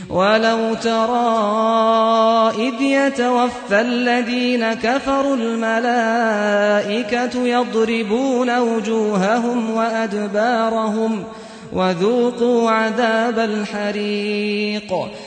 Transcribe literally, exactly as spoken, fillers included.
وَلَوْ تَرَىٰ إِذْ يَتَوَفَّى الَّذِينَ كَفَرُوا الْمَلَائِكَةُ يَضْرِبُونَ وُجُوهَهُمْ وَأَدْبَارَهُمْ وَذُوقُوا عَذَابَ الْحَرِيقِ